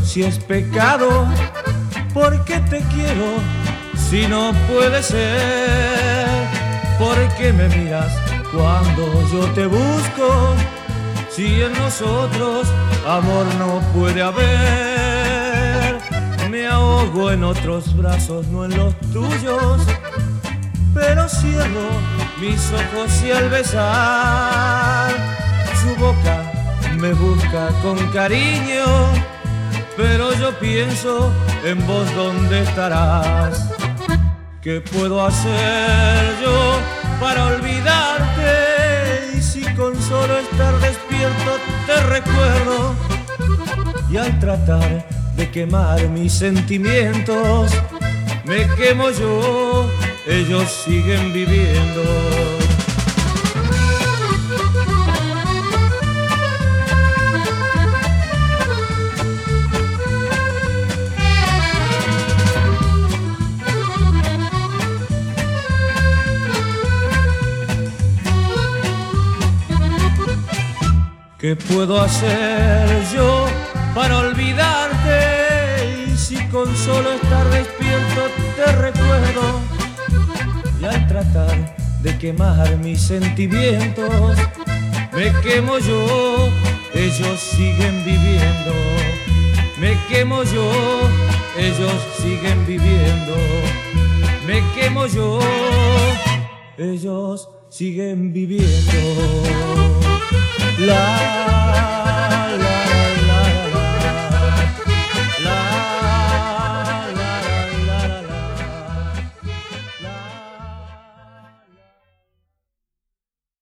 si es pecado, ¿por qué te quiero si no puede ser? ¿Por qué me miras cuando yo te busco si en nosotros amor no puede haber? Me ahogo en otros brazos, no en los tuyos, pero cierro mis ojos y al besar su boca me busca con cariño, pero yo pienso en vos dónde estarás. ¿Qué puedo hacer yo para olvidarte? Y si con solo estar despierto te recuerdo, y al tratar de quemar mis sentimientos me quemo yo, ellos siguen viviendo. ¿Qué puedo hacer yo para olvidarte? Y si con solo estar despierto te recuerdo, y al tratar de quemar mis sentimientos me quemo yo, ellos siguen viviendo. Me quemo yo, ellos siguen viviendo. Me quemo yo, ellos siguen viviendo. La